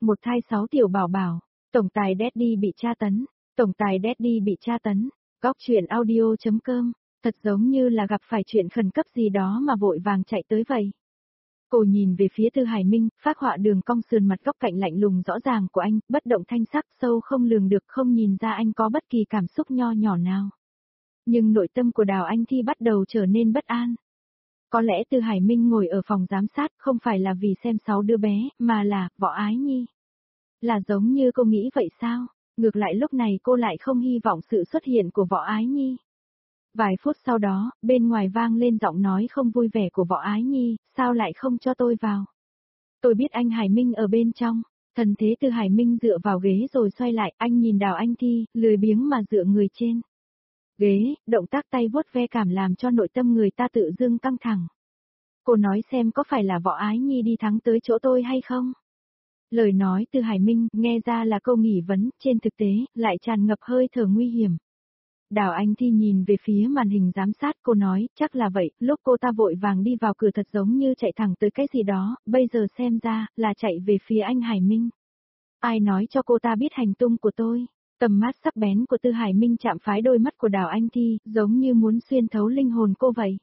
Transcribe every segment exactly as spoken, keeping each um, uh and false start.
Một thai sáu tiểu bảo bảo, tổng tài Daddy bị tra tấn, tổng tài Daddy bị tra tấn, góc truyện audio.com, thật giống như là gặp phải chuyện khẩn cấp gì đó mà vội vàng chạy tới vậy. Cô nhìn về phía Tư Hải Minh, phác họa đường cong sườn mặt góc cạnh lạnh lùng rõ ràng của anh, bất động thanh sắc sâu không lường được, không nhìn ra anh có bất kỳ cảm xúc nho nhỏ nào. Nhưng nội tâm của Đào Anh Thi bắt đầu trở nên bất an. Có lẽ Tư Hải Minh ngồi ở phòng giám sát không phải là vì xem sáu đứa bé, mà là, Võ Ái Nhi. Là giống như cô nghĩ vậy sao? Ngược lại lúc này cô lại không hy vọng sự xuất hiện của Võ Ái Nhi. Vài phút sau đó, bên ngoài vang lên giọng nói không vui vẻ của Võ Ái Nhi, sao lại không cho tôi vào? Tôi biết anh Hải Minh ở bên trong. Thần thế Tư Hải Minh dựa vào ghế rồi xoay lại, anh nhìn Đào Anh Thi, lười biếng mà dựa người trên ghế, động tác tay vuốt ve cảm làm cho nội tâm người ta tự dưng căng thẳng. Cô nói xem có phải là Võ Ái Nhi đi thắng tới chỗ tôi hay không? Lời nói Tư Hải Minh nghe ra là câu nghi vấn, trên thực tế, lại tràn ngập hơi thở nguy hiểm. Đào Anh Thi nhìn về phía màn hình giám sát, cô nói, chắc là vậy, lúc cô ta vội vàng đi vào cửa thật giống như chạy thẳng tới cái gì đó, bây giờ xem ra, là chạy về phía anh Hải Minh. Ai nói cho cô ta biết hành tung của tôi? Tầm mắt sắc bén của Tư Hải Minh chạm phái đôi mắt của Đào Anh Thi, giống như muốn xuyên thấu linh hồn cô vậy.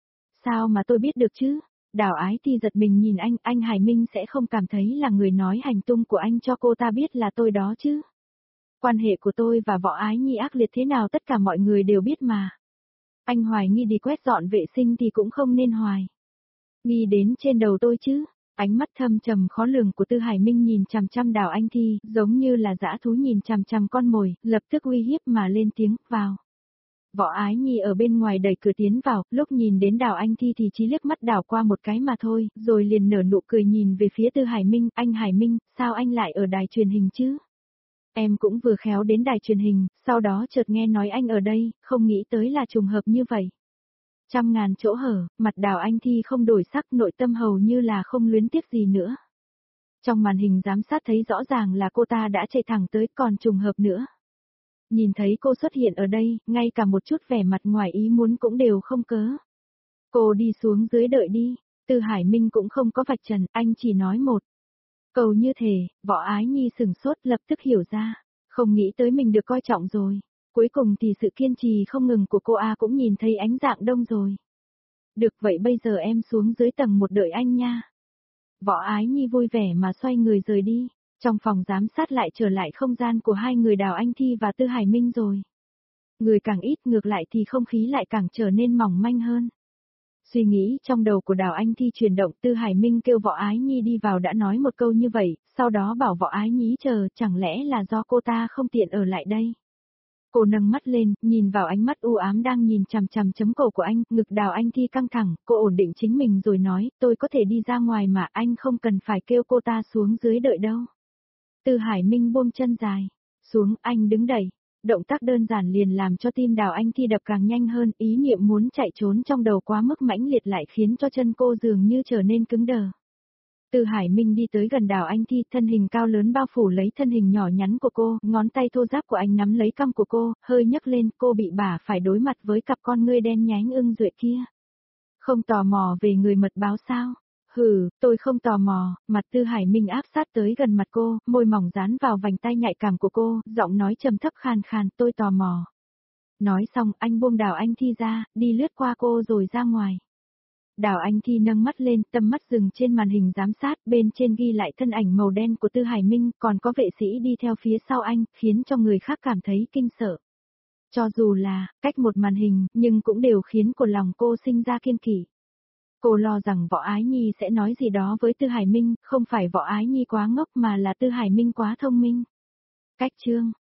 Sao mà tôi biết được chứ? Đào Ái Thi giật mình nhìn anh, anh Hải Minh sẽ không cảm thấy là người nói hành tung của anh cho cô ta biết là tôi đó chứ? Quan hệ của tôi và Võ Ái Nhi ác liệt thế nào tất cả mọi người đều biết mà. Anh hoài nghi đi quét dọn vệ sinh thì cũng không nên hoài nghi đến trên đầu tôi chứ. Ánh mắt thâm trầm khó lường của Tư Hải Minh nhìn chằm chằm Đào Anh Thi, giống như là dã thú nhìn chằm chằm con mồi, lập tức uy hiếp mà lên tiếng, vào. Võ Ái Nhi ở bên ngoài đẩy cửa tiến vào, lúc nhìn đến Đào Anh Thi thì chỉ liếc mắt đảo qua một cái mà thôi, rồi liền nở nụ cười nhìn về phía Tư Hải Minh, anh Hải Minh, sao anh lại ở đài truyền hình chứ? Em cũng vừa khéo đến đài truyền hình, sau đó chợt nghe nói anh ở đây, không nghĩ tới là trùng hợp như vậy. Trăm ngàn chỗ hở, mặt Đào Anh Thi không đổi sắc, nội tâm hầu như là không luyến tiếc gì nữa. Trong màn hình giám sát thấy rõ ràng là cô ta đã chạy thẳng tới, còn trùng hợp nữa. Nhìn thấy cô xuất hiện ở đây, ngay cả một chút vẻ mặt ngoài ý muốn cũng đều không cớ. Cô đi xuống dưới đợi đi, Tư Hải Minh cũng không có vạch trần, anh chỉ nói một câu như thế, Võ Ái Nhi sừng sốt lập tức hiểu ra, không nghĩ tới mình được coi trọng rồi. Cuối cùng thì sự kiên trì không ngừng của cô A cũng nhìn thấy ánh dạng đông rồi. Được vậy bây giờ em xuống dưới tầng một đợi anh nha. Võ Ái Nhi vui vẻ mà xoay người rời đi. Trong phòng giám sát lại trở lại không gian của hai người Đào Anh Thi và Tư Hải Minh rồi. Người càng ít ngược lại thì không khí lại càng trở nên mỏng manh hơn. Suy nghĩ trong đầu của Đào Anh Thi chuyển động, Tư Hải Minh kêu Võ Ái Nhi đi vào đã nói một câu như vậy, sau đó bảo Võ Ái Nhi chờ, chẳng lẽ là do cô ta không tiện ở lại đây. Cô nâng mắt lên, nhìn vào ánh mắt u ám đang nhìn chằm chằm chấm cổ của anh, ngực Đào Anh Thi căng thẳng, cô ổn định chính mình rồi nói, tôi có thể đi ra ngoài mà anh không cần phải kêu cô ta xuống dưới đợi đâu. Tư Hải Minh buông chân dài, xuống, anh đứng đẩy. Động tác đơn giản liền làm cho tim Đào Anh Thi đập càng nhanh hơn, ý niệm muốn chạy trốn trong đầu quá mức mãnh liệt lại khiến cho chân cô dường như trở nên cứng đờ. Tư Hải Minh đi tới gần Đào Anh Thi, thân hình cao lớn bao phủ lấy thân hình nhỏ nhắn của cô, ngón tay thô ráp của anh nắm lấy cằm của cô, hơi nhấc lên, cô bị bả phải đối mặt với cặp con ngươi đen nhánh ưng duệ kia. Không tò mò về người mật báo sao? Hừ, tôi không tò mò, mặt Tư Hải Minh áp sát tới gần mặt cô, môi mỏng dán vào vành tai nhạy cảm của cô, giọng nói trầm thấp khàn khàn, tôi tò mò. Nói xong, anh buông Đào Anh Thi ra, đi lướt qua cô rồi ra ngoài. Đào Anh Thi nâng mắt lên, tầm mắt dừng trên màn hình giám sát, bên trên ghi lại thân ảnh màu đen của Tư Hải Minh, còn có vệ sĩ đi theo phía sau anh, khiến cho người khác cảm thấy kinh sợ. Cho dù là, cách một màn hình, nhưng cũng đều khiến của lòng cô sinh ra kiêng kỵ. Cô lo rằng Võ Ái Nhi sẽ nói gì đó với Tư Hải Minh, không phải Võ Ái Nhi quá ngốc mà là Tư Hải Minh quá thông minh. Cách chương